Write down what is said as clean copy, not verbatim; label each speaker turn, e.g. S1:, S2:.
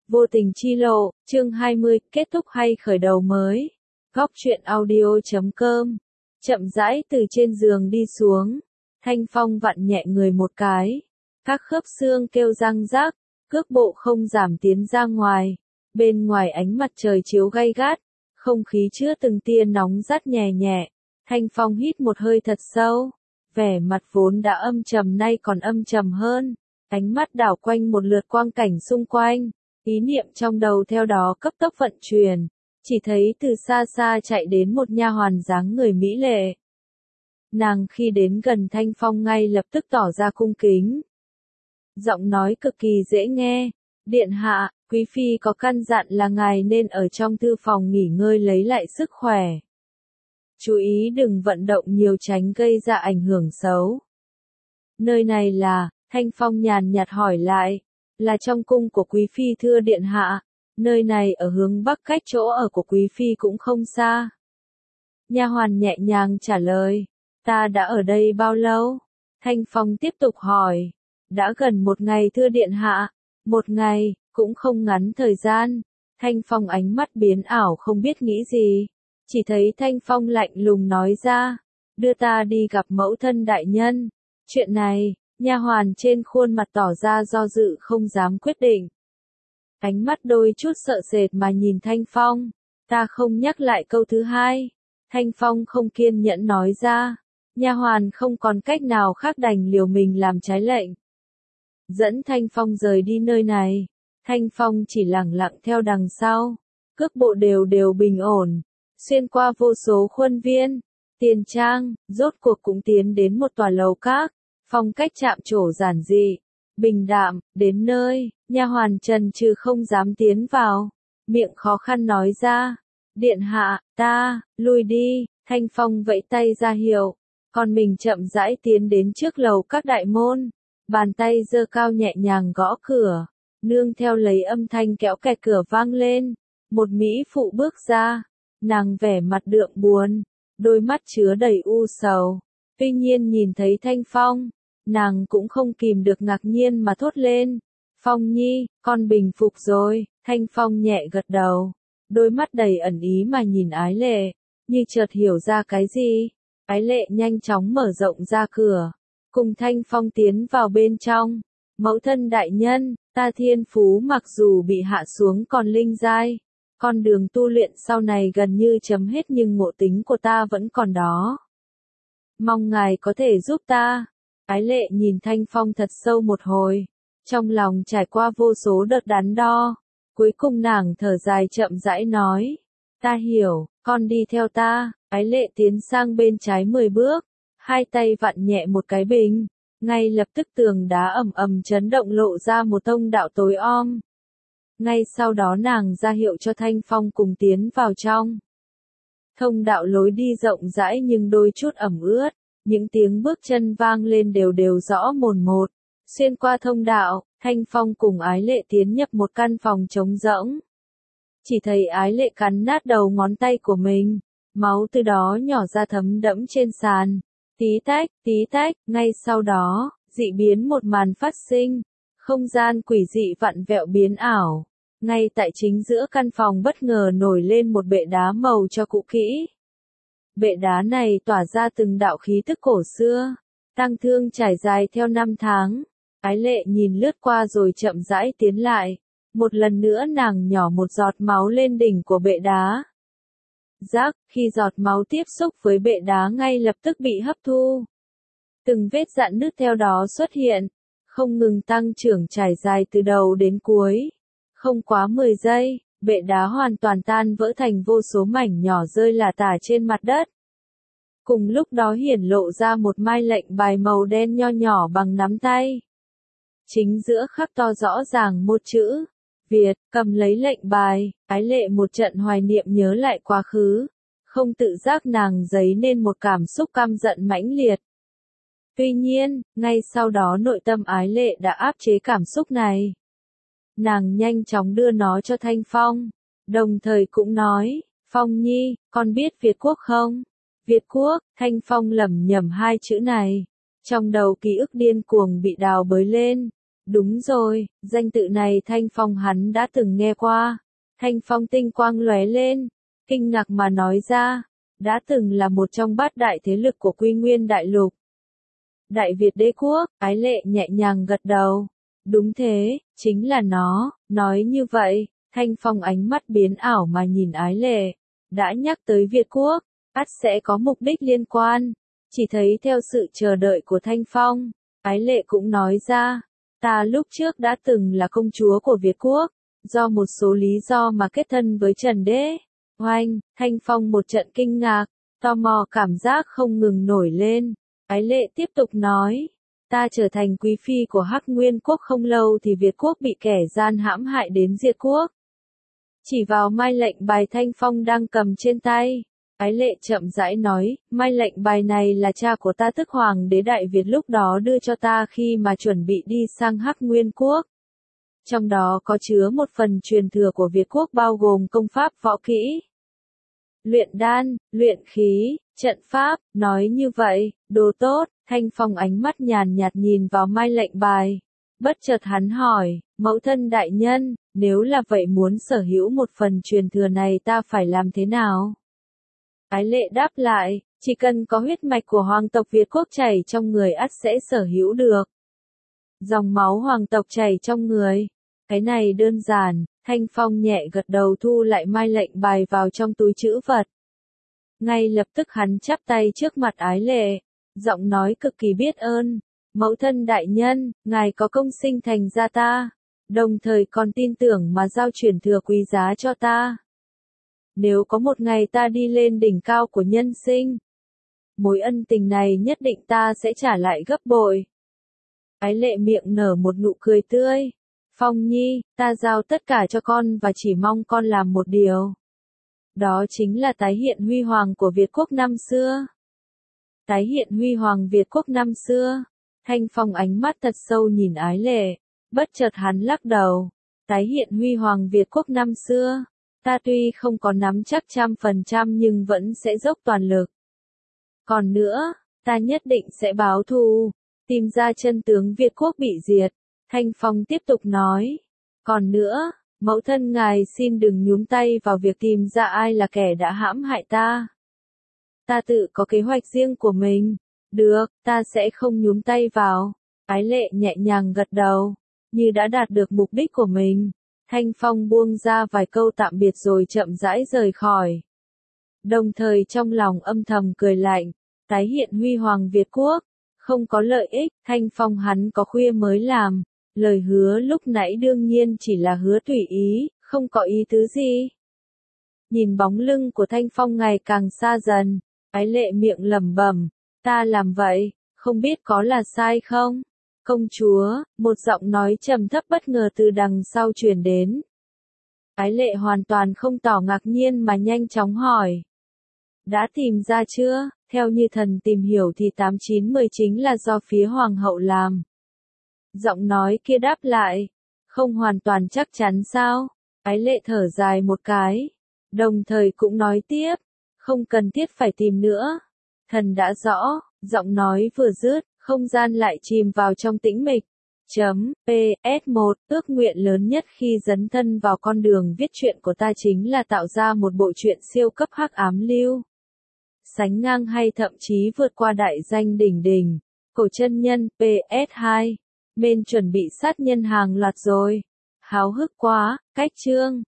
S1: Vô tình chi lộ, chương 20, kết thúc hay khởi đầu mới. Góc truyện audio.com. Chậm rãi từ trên giường đi xuống. Thanh Phong vặn nhẹ người một cái. Các khớp xương kêu răng rác, cước bộ không giảm tiến ra ngoài. Bên ngoài ánh mặt trời chiếu gay gắt, không khí chứa từng tia nóng rát nhẹ nhẹ. Thanh Phong hít một hơi thật sâu. Vẻ mặt vốn đã âm trầm nay còn âm trầm hơn. Ánh mắt đảo quanh một lượt quang cảnh xung quanh. Ý niệm trong đầu theo đó cấp tốc vận chuyển, chỉ thấy từ xa xa chạy đến một nha hoàn dáng người mỹ lệ. Nàng khi đến gần Thanh Phong ngay lập tức tỏ ra cung kính. Giọng nói cực kỳ dễ nghe, điện hạ, quý phi có căn dặn là ngài nên ở trong thư phòng nghỉ ngơi lấy lại sức khỏe. Chú ý đừng vận động nhiều tránh gây ra ảnh hưởng xấu. Nơi này là, Thanh Phong nhàn nhạt hỏi lại. Là trong cung của quý phi thưa điện hạ, nơi này ở hướng bắc cách chỗ ở của quý phi cũng không xa. Nha hoàn nhẹ nhàng trả lời, ta đã ở đây bao lâu? Thanh Phong tiếp tục hỏi, đã gần một ngày thưa điện hạ, một ngày, cũng không ngắn thời gian. Thanh Phong ánh mắt biến ảo không biết nghĩ gì, chỉ thấy Thanh Phong lạnh lùng nói ra, đưa ta đi gặp mẫu thân đại nhân. Chuyện này, nha hoàn trên khuôn mặt tỏ ra do dự không dám quyết định. Ánh mắt đôi chút sợ sệt mà nhìn Thanh Phong, ta không nhắc lại câu thứ hai. Thanh Phong không kiên nhẫn nói ra, nha hoàn không còn cách nào khác đành liều mình làm trái lệnh. Dẫn Thanh Phong rời đi nơi này, Thanh Phong chỉ lẳng lặng theo đằng sau, cước bộ đều đều bình ổn, xuyên qua vô số khuôn viên, tiền trang, rốt cuộc cũng tiến đến một tòa lầu các. Phong cách chạm trổ giản dị, bình đạm, đến nơi, nha hoàn trần trừ không dám tiến vào, miệng khó khăn nói ra, điện hạ, ta, lui đi. Thanh Phong vẫy tay ra hiệu, còn mình chậm rãi tiến đến trước lầu các đại môn, bàn tay giơ cao nhẹ nhàng gõ cửa, nương theo lấy âm thanh kéo kẹt cửa vang lên, một mỹ phụ bước ra, nàng vẻ mặt đượm buồn, đôi mắt chứa đầy u sầu, tuy nhiên nhìn thấy Thanh Phong, nàng cũng không kìm được ngạc nhiên mà thốt lên, Phong nhi, con bình phục rồi. Thanh Phong nhẹ gật đầu, đôi mắt đầy ẩn ý mà nhìn Ái Lệ, như chợt hiểu ra cái gì. Ái Lệ nhanh chóng mở rộng ra cửa, cùng Thanh Phong tiến vào bên trong. Mẫu thân đại nhân, ta thiên phú mặc dù bị hạ xuống còn linh giai, con đường tu luyện sau này gần như chấm hết nhưng ngộ tính của ta vẫn còn đó. Mong ngài có thể giúp ta. Ái Lệ nhìn Thanh Phong thật sâu một hồi, trong lòng trải qua vô số đợt đắn đo, cuối cùng nàng thở dài chậm rãi nói, ta hiểu, con đi theo ta. Ái Lệ tiến sang bên trái 10 bước, hai tay vặn nhẹ một cái bình, ngay lập tức tường đá ầm ầm chấn động lộ ra một thông đạo tối om. Ngay sau đó nàng ra hiệu cho Thanh Phong cùng tiến vào trong. Thông đạo lối đi rộng rãi nhưng đôi chút ẩm ướt. Những tiếng bước chân vang lên đều đều rõ mồn một. Xuyên qua thông đạo, Thanh Phong cùng Ái Lệ tiến nhập một căn phòng trống rỗng. Chỉ thấy Ái Lệ cắn nát đầu ngón tay của mình, máu từ đó nhỏ ra thấm đẫm trên sàn. Tí tách, ngay sau đó, dị biến một màn phát sinh. Không gian quỷ dị vặn vẹo biến ảo. Ngay tại chính giữa căn phòng bất ngờ nổi lên một bệ đá màu cho cũ kỹ. Bệ đá này tỏa ra từng đạo khí tức cổ xưa, tang thương trải dài theo năm tháng. Ái Lệ nhìn lướt qua rồi chậm rãi tiến lại, một lần nữa nàng nhỏ một giọt máu lên đỉnh của bệ đá. Rác, khi giọt máu tiếp xúc với bệ đá ngay lập tức bị hấp thu. Từng vết rạn nứt theo đó xuất hiện, không ngừng tăng trưởng trải dài từ đầu đến cuối. Không quá 10 giây. Bệ đá hoàn toàn tan vỡ thành vô số mảnh nhỏ rơi lả tả trên mặt đất. Cùng lúc đó hiển lộ ra một mai lệnh bài màu đen nho nhỏ bằng nắm tay. Chính giữa khắc to rõ ràng một chữ, Việt. Cầm lấy lệnh bài, Ái Lệ một trận hoài niệm nhớ lại quá khứ. Không tự giác nàng dấy nên một cảm xúc căm giận mãnh liệt. Tuy nhiên, ngay sau đó nội tâm Ái Lệ đã áp chế cảm xúc này. Nàng nhanh chóng đưa nó cho Thanh Phong, đồng thời cũng nói, Phong nhi, con biết Việt Quốc không? Việt Quốc. Thanh Phong lẩm nhẩm hai chữ này, trong đầu ký ức điên cuồng bị đào bới lên, Đúng rồi, danh tự này Thanh Phong hắn đã từng nghe qua. Thanh Phong tinh quang lóe lên, kinh ngạc mà nói ra, đã từng là một trong bát đại thế lực của Quy Nguyên Đại Lục. Đại Việt Đế Quốc, Ái Lệ nhẹ nhàng gật đầu. Đúng thế, chính là nó, nói như vậy, Thanh Phong ánh mắt biến ảo mà nhìn Ái Lệ. Đã nhắc tới Việt Quốc, ắt sẽ có mục đích liên quan. Chỉ thấy theo sự chờ đợi của Thanh Phong, Ái Lệ cũng nói ra, ta lúc trước đã từng là công chúa của Việt Quốc, do một số lý do mà kết thân với Trần Đế. Oanh, Thanh Phong một trận kinh ngạc, tò mò cảm giác không ngừng nổi lên. Ái Lệ tiếp tục nói, ta trở thành quý phi của Hắc Nguyên Quốc không lâu thì Việt Quốc bị kẻ gian hãm hại đến diệt quốc. Chỉ vào mai lệnh bài Thanh Phong đang cầm trên tay. Ái Lệ chậm rãi nói, mai lệnh bài này là cha của ta tức Hoàng đế Đại Việt lúc đó đưa cho ta khi mà chuẩn bị đi sang Hắc Nguyên Quốc. Trong đó có chứa một phần truyền thừa của Việt Quốc bao gồm công pháp võ kỹ, luyện đan, luyện khí, trận pháp, nói như vậy, đồ tốt. Thanh Phong ánh mắt nhàn nhạt nhìn vào mai lệnh bài. Bất chợt hắn hỏi, mẫu thân đại nhân, nếu là vậy muốn sở hữu một phần truyền thừa này ta phải làm thế nào? Ái Lệ đáp lại, chỉ cần có huyết mạch của hoàng tộc Việt Quốc chảy trong người ắt sẽ sở hữu được. Dòng máu hoàng tộc chảy trong người. Cái này đơn giản, Thanh Phong nhẹ gật đầu thu lại mai lệnh bài vào trong túi trữ vật. Ngay lập tức hắn chắp tay trước mặt Ái Lệ, giọng nói cực kỳ biết ơn. Mẫu thân đại nhân, ngài có công sinh thành ra ta, đồng thời còn tin tưởng mà giao truyền thừa quý giá cho ta. Nếu có một ngày ta đi lên đỉnh cao của nhân sinh, mối ân tình này nhất định ta sẽ trả lại gấp bội. Ái Lệ miệng nở một nụ cười tươi. Phong Nhi, ta giao tất cả cho con và chỉ mong con làm một điều. Đó chính là tái hiện huy hoàng của Việt Quốc năm xưa. Tái hiện huy hoàng Việt Quốc năm xưa. Thanh Phong ánh mắt thật sâu nhìn Ái Lệ. Bất chợt hắn lắc đầu. Tái hiện huy hoàng Việt Quốc năm xưa. Ta tuy không có nắm chắc 100% nhưng vẫn sẽ dốc toàn lực. Còn nữa, ta nhất định sẽ báo thù. Tìm ra chân tướng Việt Quốc bị diệt. Thanh Phong tiếp tục nói. Còn nữa, mẫu thân ngài xin đừng nhúng tay vào việc tìm ra ai là kẻ đã hãm hại ta. Ta tự có kế hoạch riêng của mình. Được, ta sẽ không nhúng tay vào. Ái Lệ nhẹ nhàng gật đầu. Như đã đạt được mục đích của mình. Thanh Phong buông ra vài câu tạm biệt rồi chậm rãi rời khỏi. Đồng thời trong lòng âm thầm cười lạnh. Tái hiện huy hoàng Việt Quốc. Không có lợi ích, Thanh Phong hắn có khuya mới làm. Lời hứa lúc nãy đương nhiên chỉ là hứa tùy ý, không có ý tứ gì. Nhìn bóng lưng của Thanh Phong ngày càng xa dần, Ái Lệ miệng lẩm bẩm, ta làm vậy, không biết có là sai không? Công chúa, một giọng nói trầm thấp bất ngờ từ đằng sau truyền đến. Ái Lệ hoàn toàn không tỏ ngạc nhiên mà nhanh chóng hỏi. Đã tìm ra chưa? Theo như thần tìm hiểu thì 8910 chính là do phía hoàng hậu làm. Giọng nói kia đáp lại, không hoàn toàn chắc chắn sao? Ái Lệ thở dài một cái, đồng thời cũng nói tiếp, không cần thiết phải tìm nữa. Thần đã rõ, giọng nói vừa dứt, không gian lại chìm vào trong tĩnh mịch. PS1, ước nguyện lớn nhất khi dấn thân vào con đường viết truyện của ta chính là tạo ra một bộ truyện siêu cấp hắc ám lưu. Sánh ngang hay thậm chí vượt qua đại danh đỉnh đỉnh, Cổ Chân Nhân, PS2. Bên chuẩn bị sát nhân hàng loạt rồi. Háo hức quá, cách chương.